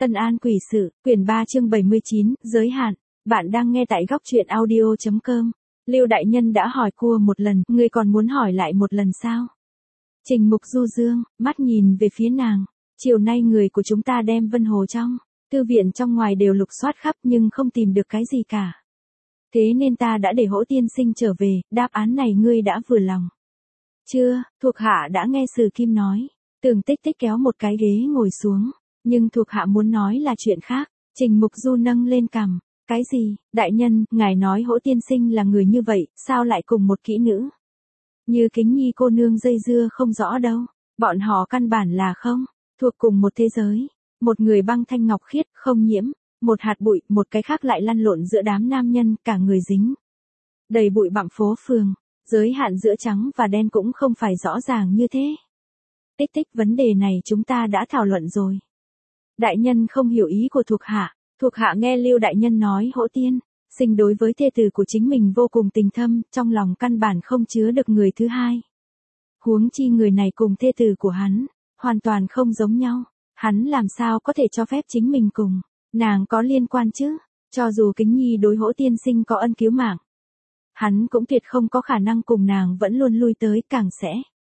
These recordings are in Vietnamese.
Tân An Quỷ Sự, quyển 3 chương 79, giới hạn. Bạn đang nghe tại góc truyện audio.com. Lưu đại nhân đã hỏi cua một lần, ngươi còn muốn hỏi lại một lần sao? Trình Mục du dương, mắt nhìn về phía nàng. Chiều nay người của chúng ta đem Vân Hồ trong thư viện trong ngoài đều lục soát khắp nhưng không tìm được cái gì cả. Thế nên ta đã để Hỗ tiên sinh trở về, đáp án này ngươi đã vừa lòng. Chưa, thuộc hạ đã nghe Sử Kim nói. Tưởng Tích Tích kéo một cái ghế ngồi xuống. Nhưng thuộc hạ muốn nói là chuyện khác. Trình Mục Du nâng lên cằm. Cái gì, đại nhân, ngài nói Hỗ tiên sinh là người như vậy, sao lại cùng một kỹ nữ? Như Kính Nhi cô nương dây dưa không rõ đâu. Bọn họ căn bản là không thuộc cùng một thế giới. Một người băng thanh ngọc khiết, không nhiễm. Một hạt bụi, một cái khác lại lăn lộn giữa đám nam nhân, cả người dính đầy bụi bặm phố phường. Giới hạn giữa trắng và đen cũng không phải rõ ràng như thế. Tích Tích, vấn đề này chúng ta đã thảo luận rồi. Đại nhân không hiểu ý của thuộc hạ. Thuộc hạ nghe Lưu đại nhân nói Hỗ tiên sinh đối với thê tử của chính mình vô cùng tình thâm, trong lòng căn bản không chứa được người thứ hai. Huống chi người này cùng thê tử của hắn hoàn toàn không giống nhau, hắn làm sao có thể cho phép chính mình cùng nàng có liên quan chứ? Cho dù Kính Nhi đối Hỗ tiên sinh có ân cứu mạng, hắn cũng tuyệt không có khả năng cùng nàng vẫn luôn lui tới, càng sẽ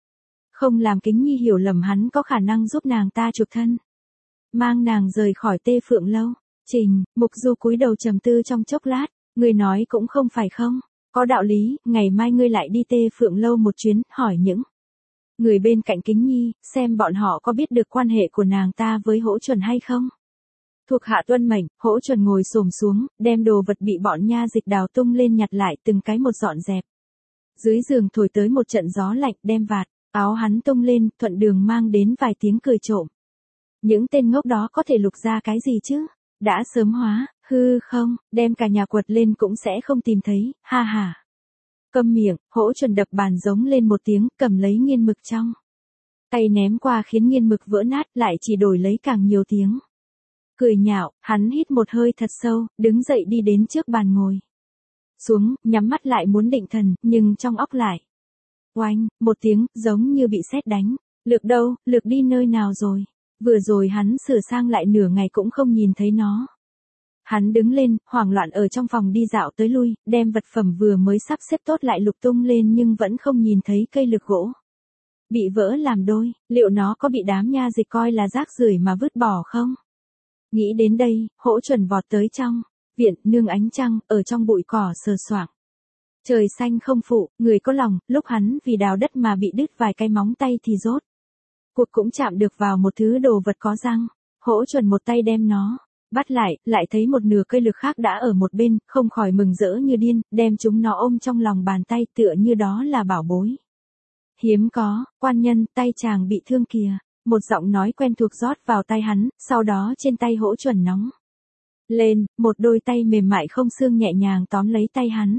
không làm Kính Nhi hiểu lầm hắn có khả năng giúp nàng ta chuộc thân, mang nàng rời khỏi Tê Phượng Lâu. Trình Mục Du cúi đầu trầm tư trong chốc lát, ngươi nói cũng không phải không, có đạo lý, ngày mai ngươi lại đi Tê Phượng Lâu một chuyến, hỏi những người bên cạnh Kính Nhi, xem bọn họ có biết được quan hệ của nàng ta với Hỗ Chuẩn hay không. Thuộc hạ tuân mệnh. Hỗ Chuẩn ngồi xổm xuống, đem đồ vật bị bọn nha dịch đào tung lên nhặt lại từng cái một dọn dẹp. Dưới giường thổi tới một trận gió lạnh, đem vạt áo hắn tung lên, thuận đường mang đến vài tiếng cười trộm. Những tên ngốc đó có thể lục ra cái gì chứ? Đã sớm hóa, hư không, đem cả nhà quật lên cũng sẽ không tìm thấy, ha ha. Câm miệng. Hỗ Chuẩn đập bàn giống lên một tiếng, cầm lấy nghiên mực trong tay ném qua khiến nghiên mực vỡ nát, lại chỉ đổi lấy càng nhiều tiếng cười nhạo. Hắn hít một hơi thật sâu, đứng dậy đi đến trước bàn ngồi xuống, nhắm mắt lại muốn định thần, nhưng trong óc lại oanh, một tiếng, giống như bị sét đánh. Lược đâu, Lược đi nơi nào rồi? Vừa rồi hắn sửa sang lại nửa ngày cũng không nhìn thấy nó. Hắn đứng lên, hoảng loạn ở trong phòng đi dạo tới lui, đem vật phẩm vừa mới sắp xếp tốt lại lục tung lên nhưng vẫn không nhìn thấy cây lược gỗ bị vỡ làm đôi. Liệu nó có bị đám nha dịch coi là rác rưởi mà vứt bỏ không? Nghĩ đến đây, Hỗ Chuẩn vọt tới trong viện, nương ánh trăng, ở trong bụi cỏ sờ soạng. Trời xanh không phụ, người có lòng, lúc hắn vì đào đất mà bị đứt vài cái móng tay thì rốt cuộc cũng chạm được vào một thứ đồ vật có răng. Hỗ Chuẩn một tay đem nó bắt lại thấy một nửa cây lược khác đã ở một bên, không khỏi mừng rỡ như điên, đem chúng nó ôm trong lòng bàn tay tựa như đó là bảo bối hiếm có. Quan nhân, tay chàng bị thương kìa. Một giọng nói quen thuộc rót vào tay hắn, sau đó trên tay Hỗ Chuẩn nóng lên, một đôi tay mềm mại không xương nhẹ nhàng tóm lấy tay hắn.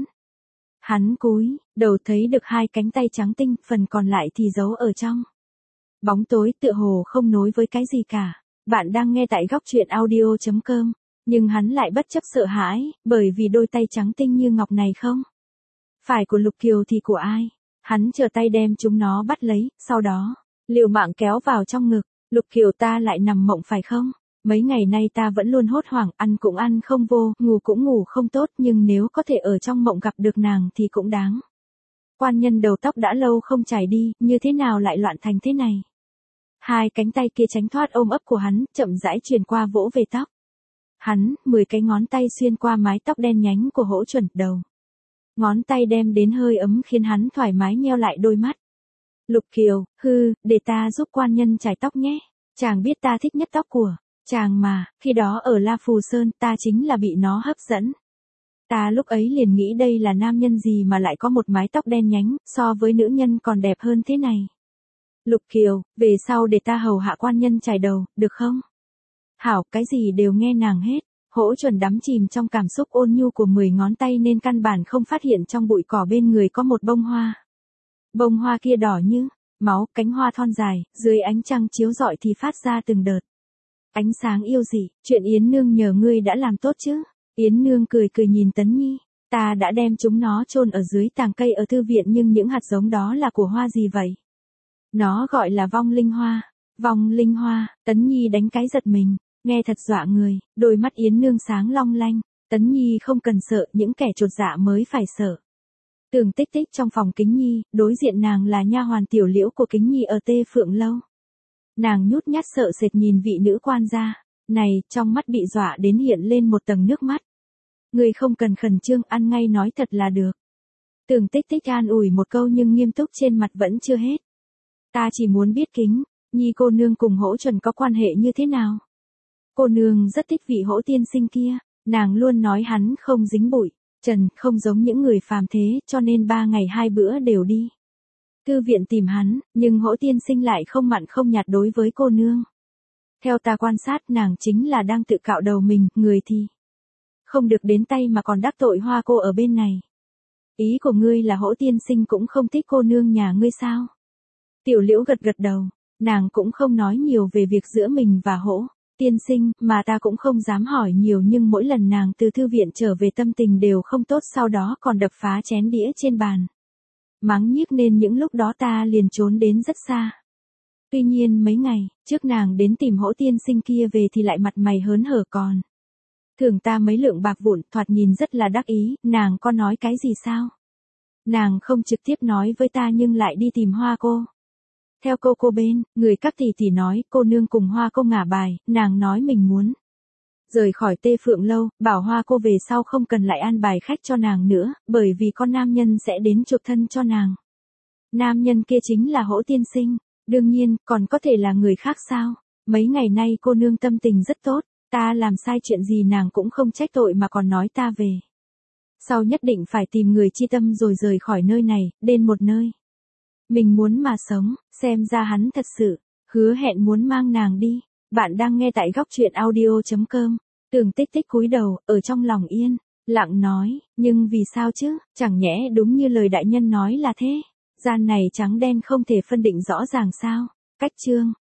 Hắn cúi đầu thấy được hai cánh tay trắng tinh, phần còn lại thì giấu ở trong bóng tối, tựa hồ không nối với cái gì cả. Bạn đang nghe tại góc truyện audio.com, nhưng hắn lại bất chấp sợ hãi, bởi vì đôi tay trắng tinh như ngọc này không phải của Lục Kiều thì của ai. Hắn trở tay đem chúng nó bắt lấy, sau đó liều mạng kéo vào trong ngực. Lục Kiều, ta lại nằm mộng phải không? Mấy ngày nay ta vẫn luôn hốt hoảng, ăn cũng ăn không vô, ngủ cũng ngủ không tốt, nhưng nếu có thể ở trong mộng gặp được nàng thì cũng đáng. Quan nhân đầu tóc đã lâu không chải đi, như thế nào lại loạn thành thế này? Hai cánh tay kia tránh thoát ôm ấp của hắn, chậm rãi truyền qua vỗ về tóc hắn, 10 cái ngón tay xuyên qua mái tóc đen nhánh của Hỗ Chuẩn, đầu ngón tay đem đến hơi ấm khiến hắn thoải mái nheo lại đôi mắt. Lục Kiều, để ta giúp quan nhân chải tóc nhé. Chàng biết ta thích nhất tóc của chàng mà, khi đó ở La Phù Sơn ta chính là bị nó hấp dẫn. Ta lúc ấy liền nghĩ đây là nam nhân gì mà lại có một mái tóc đen nhánh, so với nữ nhân còn đẹp hơn thế này. Lục Kiều, về sau để ta hầu hạ quan nhân chải đầu, được không? Hảo, cái gì đều nghe nàng hết. Hỗ Chuẩn đắm chìm trong cảm xúc ôn nhu của 10 ngón tay nên căn bản không phát hiện trong bụi cỏ bên người có một bông hoa. Bông hoa kia đỏ như máu, cánh hoa thon dài, dưới ánh trăng chiếu rọi thì phát ra từng đợt ánh sáng yêu dị. Chuyện Yến Nương nhờ ngươi đã làm tốt chứ? Yến Nương cười cười nhìn Tấn Nhi. Ta đã đem chúng nó chôn ở dưới tàng cây ở thư viện, nhưng những hạt giống đó là của hoa gì vậy? Nó gọi là vong linh hoa. Vong linh hoa. Tấn Nhi đánh cái giật mình. Nghe thật dọa người, đôi mắt Yến Nương sáng long lanh, Tấn Nhi không cần sợ, những kẻ chột dạ mới phải sợ. Tường Tích Tích trong phòng Kính Nhi, đối diện nàng là nha hoàn Tiểu Liễu của Kính Nhi ở Tê Phượng Lâu. Nàng nhút nhát sợ sệt nhìn vị nữ quan gia, này, trong mắt bị dọa đến hiện lên một tầng nước mắt. Người không cần khẩn trương, ăn ngay nói thật là được. Tường Tích Tích an ủi một câu nhưng nghiêm túc trên mặt vẫn chưa hết. Ta chỉ muốn biết Kính Nhi cô nương cùng Hỗ Chuẩn có quan hệ như thế nào. Cô nương rất thích vị Hỗ tiên sinh kia, nàng luôn nói hắn không dính bụi, trần, không giống những người phàm thế, cho nên 3 ngày 2 bữa đều đi thư viện tìm hắn, nhưng Hỗ tiên sinh lại không mặn không nhạt đối với cô nương. Theo ta quan sát, nàng chính là đang tự cạo đầu mình, người thì không được đến tay mà còn đắc tội Hoa cô ở bên này. Ý của ngươi là Hỗ tiên sinh cũng không thích cô nương nhà ngươi sao? Tiểu Liễu gật gật đầu, nàng cũng không nói nhiều về việc giữa mình và Hỗ tiên sinh, mà ta cũng không dám hỏi nhiều, nhưng mỗi lần nàng từ thư viện trở về tâm tình đều không tốt, sau đó còn đập phá chén đĩa trên bàn. Mắng nhiếc nên những lúc đó ta liền trốn đến rất xa. Tuy nhiên mấy ngày trước nàng đến tìm Hỗ tiên sinh kia về thì lại mặt mày hớn hở, còn thưởng ta mấy lượng bạc vụn, thoạt nhìn rất là đắc ý. Nàng có nói cái gì sao? Nàng không trực tiếp nói với ta nhưng lại đi tìm Hoa cô. Theo cô bên, người các tỷ tỷ nói, cô nương cùng Hoa cô ngả bài, nàng nói mình muốn rời khỏi Tê Phượng Lâu, bảo Hoa cô về sau không cần lại an bài khách cho nàng nữa, bởi vì con nam nhân sẽ đến chuộc thân cho nàng. Nam nhân kia chính là Hỗ tiên sinh, đương nhiên, còn có thể là người khác sao? Mấy ngày nay cô nương tâm tình rất tốt, ta làm sai chuyện gì nàng cũng không trách tội mà còn nói ta về sau nhất định phải tìm người chi tâm rồi rời khỏi nơi này, đến một nơi mình muốn mà sống. Xem ra hắn thật sự hứa hẹn muốn mang nàng đi. Bạn đang nghe tại góc truyện audio.com. Tường Tích Tích cúi đầu, ở trong lòng yên lặng nói, nhưng vì sao chứ, chẳng nhẽ đúng như lời đại nhân nói là thế, gian này trắng đen không thể phân định rõ ràng sao? Cách chương